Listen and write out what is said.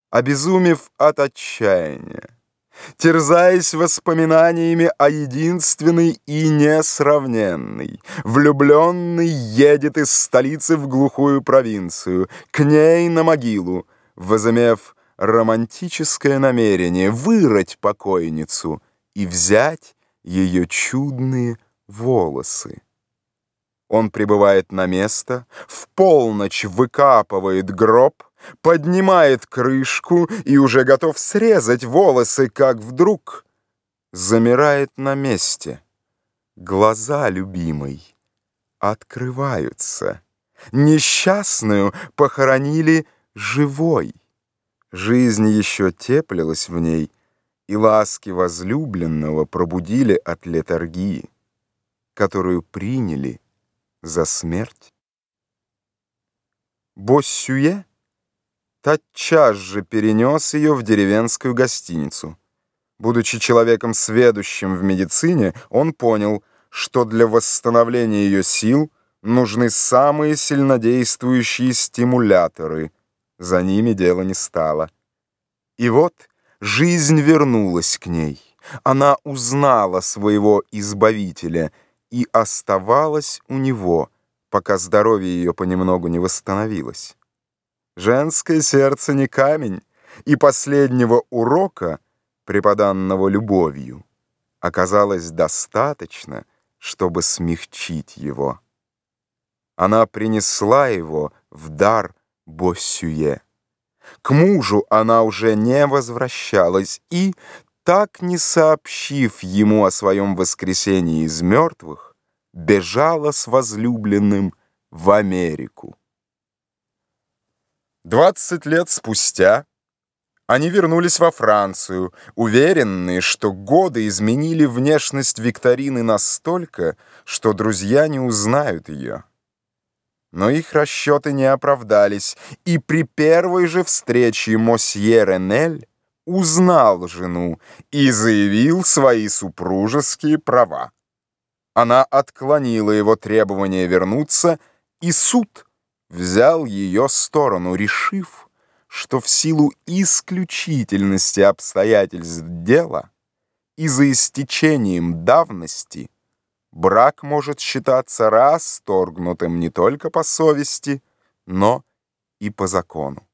Обезумев от отчаяния, терзаясь воспоминаниями о единственной и несравненной, влюбленный едет из столицы в глухую провинцию, к ней на могилу, возымев романтическое намерение вырыть покойницу и взять ее чудные волосы. Он прибывает на место, в полночь выкапывает гроб, поднимает крышку и уже готов срезать волосы, как вдруг замирает на месте. Глаза любимой открываются. Несчастную похоронили живой. Жизнь еще теплилась в ней, и ласки возлюбленного пробудили от летаргии, которую приняли за смерть. Боссюэ тотчас же перенес ее в деревенскую гостиницу. Будучи человеком сведущим в медицине, он понял, что для восстановления ее сил нужны самые сильнодействующие стимуляторы. За ними дело не стало. И вот жизнь вернулась к ней. Она узнала своего избавителя и оставалась у него, пока здоровье ее понемногу не восстановилось. Женское сердце не камень, и последнего урока, преподанного любовью, оказалось достаточно, чтобы смягчить его. Она принесла его в дар Боссюэ. К мужу она уже не возвращалась и, так не сообщив ему о своем воскресении из мертвых, бежала с возлюбленным в Америку. 20 лет спустя они вернулись во Францию, уверенные, что годы изменили внешность Викторины настолько, что друзья не узнают ее. Но их расчеты не оправдались, и при первой же встрече мосье Ренель узнал жену и заявил свои супружеские права. Она отклонила его требование вернуться, и суд взял ее сторону, решив, что в силу исключительности обстоятельств дела и за истечением давности брак может считаться расторгнутым не только по совести, но и по закону.